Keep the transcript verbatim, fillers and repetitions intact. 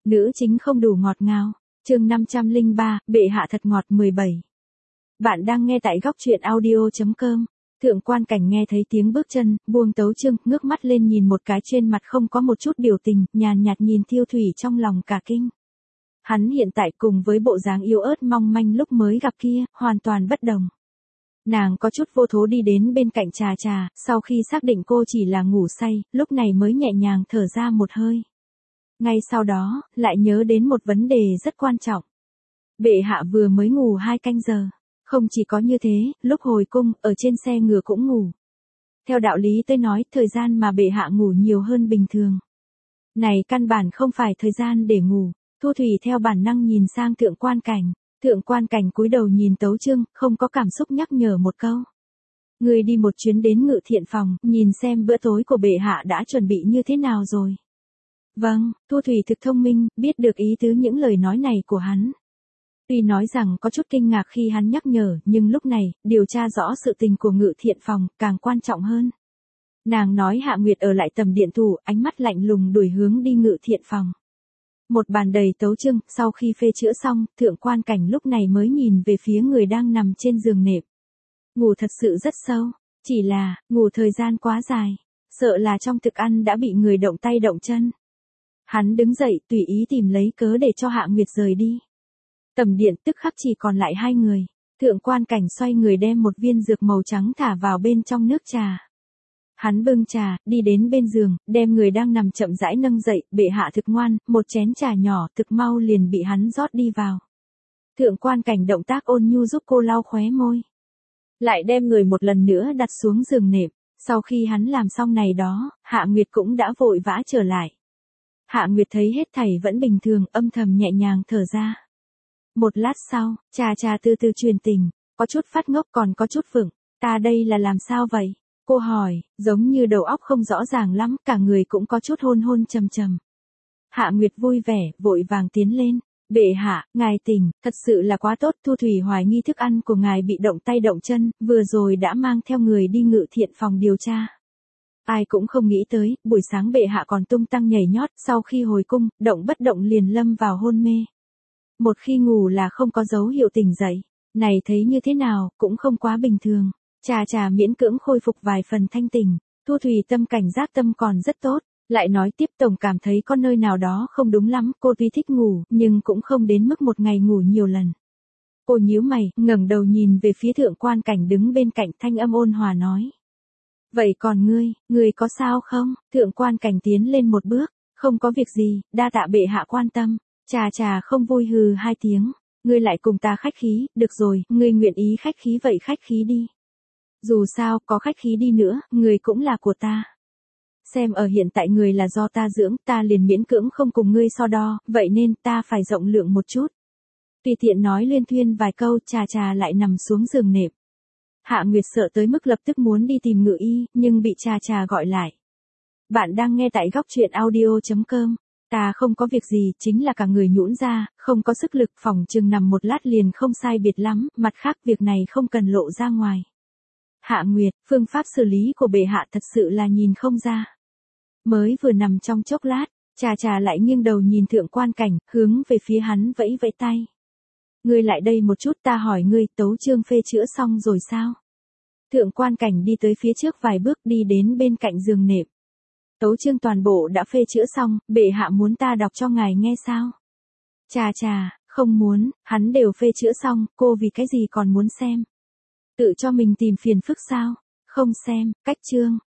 Nữ chính không đủ ngọt ngào. Chương năm trăm lẻ ba, bệ hạ thật ngọt mười bảy. Bạn đang nghe tại góc truyện audio chấm com. Thượng quan cảnh nghe thấy tiếng bước chân, buông tấu chương, ngước mắt lên nhìn một cái, trên mặt không có một chút biểu tình, nhàn nhạt nhìn Tiêu Thủy trong lòng cả kinh. Hắn hiện tại cùng với bộ dáng yếu ớt mong manh lúc mới gặp kia, hoàn toàn bất đồng. Nàng có chút vô thố đi đến bên cạnh Trà Trà, sau khi xác định cô chỉ là ngủ say, lúc này mới nhẹ nhàng thở ra một hơi. Ngay sau đó, lại nhớ đến một vấn đề rất quan trọng. Bệ hạ vừa mới ngủ hai canh giờ. Không chỉ có như thế, lúc hồi cung, ở trên xe ngựa cũng ngủ. Theo đạo lý tôi nói, thời gian mà bệ hạ ngủ nhiều hơn bình thường. Này căn bản không phải thời gian để ngủ. Thu Thủy theo bản năng nhìn sang thượng quan cảnh. Thượng quan cảnh cúi đầu nhìn tấu chương, không có cảm xúc nhắc nhở một câu. Người đi một chuyến đến ngự thiện phòng, nhìn xem bữa tối của bệ hạ đã chuẩn bị như thế nào rồi. Vâng, Thu Thủy thực thông minh, biết được ý tứ những lời nói này của hắn. Tuy nói rằng có chút kinh ngạc khi hắn nhắc nhở, nhưng lúc này, điều tra rõ sự tình của ngự thiện phòng, càng quan trọng hơn. Nàng nói Hạ Nguyệt ở lại tầm điện thủ, ánh mắt lạnh lùng đuổi hướng đi ngự thiện phòng. Một bàn đầy tấu chương, sau khi phê chữa xong, thượng quan cảnh lúc này mới nhìn về phía người đang nằm trên giường nệm. Ngủ thật sự rất sâu, chỉ là, ngủ thời gian quá dài, sợ là trong thực ăn đã bị người động tay động chân. Hắn đứng dậy, tùy ý tìm lấy cớ để cho Hạ Nguyệt rời đi. Tầm điện tức khắc chỉ còn lại hai người. Thượng quan cảnh xoay người đem một viên dược màu trắng thả vào bên trong nước trà. Hắn bưng trà, đi đến bên giường, đem người đang nằm chậm rãi nâng dậy, bệ hạ thực ngoan, một chén trà nhỏ thực mau liền bị hắn rót đi vào. Thượng quan cảnh động tác ôn nhu giúp cô lau khóe môi. Lại đem người một lần nữa đặt xuống giường nệm. Sau khi hắn làm xong này đó, Hạ Nguyệt cũng đã vội vã trở lại. Hạ Nguyệt thấy hết thảy vẫn bình thường, âm thầm nhẹ nhàng thở ra. Một lát sau, Trà Trà từ từ truyền tình, có chút phát ngốc còn có chút vững. Ta đây là làm sao vậy? Cô hỏi, giống như đầu óc không rõ ràng lắm, cả người cũng có chút hôn hôn trầm trầm. Hạ Nguyệt vui vẻ, vội vàng tiến lên. Bệ hạ, ngài tỉnh, thật sự là quá tốt. Thu Thủy hoài nghi thức ăn của ngài bị động tay động chân, vừa rồi đã mang theo người đi ngự thiện phòng điều tra. Ai cũng không nghĩ tới, buổi sáng bệ hạ còn tung tăng nhảy nhót, sau khi hồi cung, động bất động liền lâm vào hôn mê. Một khi ngủ là không có dấu hiệu tỉnh dậy, này thấy như thế nào, cũng không quá bình thường. Trà Trà miễn cưỡng khôi phục vài phần thanh tỉnh, Thu Thủy tâm cảnh giác tâm còn rất tốt, lại nói tiếp tổng cảm thấy có nơi nào đó không đúng lắm, cô tuy thích ngủ, nhưng cũng không đến mức một ngày ngủ nhiều lần. Cô nhíu mày, ngẩng đầu nhìn về phía thượng quan cảnh đứng bên cạnh, thanh âm ôn hòa nói. Vậy còn ngươi, ngươi có sao không? Thượng quan cảnh tiến lên một bước, không có việc gì, đa tạ bệ hạ quan tâm. Trà Trà không vui hừ hai tiếng, ngươi lại cùng ta khách khí, được rồi, ngươi nguyện ý khách khí vậy khách khí đi. Dù sao, có khách khí đi nữa, ngươi cũng là của ta. Xem ở hiện tại người là do ta dưỡng, ta liền miễn cưỡng không cùng ngươi so đo, vậy nên ta phải rộng lượng một chút. Tùy tiện nói liên thuyên vài câu, Trà Trà lại nằm xuống giường nệm. Hạ Nguyệt sợ tới mức lập tức muốn đi tìm ngự y, nhưng bị Trà Trà gọi lại. Bạn đang nghe tại góc truyện audio chấm com. Ta không có việc gì, chính là cả người nhũn ra, không có sức lực, phòng chừng nằm một lát liền không sai biệt lắm, mặt khác việc này không cần lộ ra ngoài. Hạ Nguyệt, phương pháp xử lý của bệ hạ thật sự là nhìn không ra. Mới vừa nằm trong chốc lát, Trà Trà lại nghiêng đầu nhìn thượng quan cảnh, hướng về phía hắn vẫy vẫy tay. Ngươi lại đây một chút, ta hỏi ngươi, tấu chương phê chữa xong rồi sao? Thượng quan cảnh đi tới phía trước vài bước, đi đến bên cạnh giường nệm. Tấu chương toàn bộ đã phê chữa xong, bệ hạ muốn ta đọc cho ngài nghe sao? Trà Trà, không muốn, hắn đều phê chữa xong, cô vì cái gì còn muốn xem? Tự cho mình tìm phiền phức sao? Không xem, cách chương.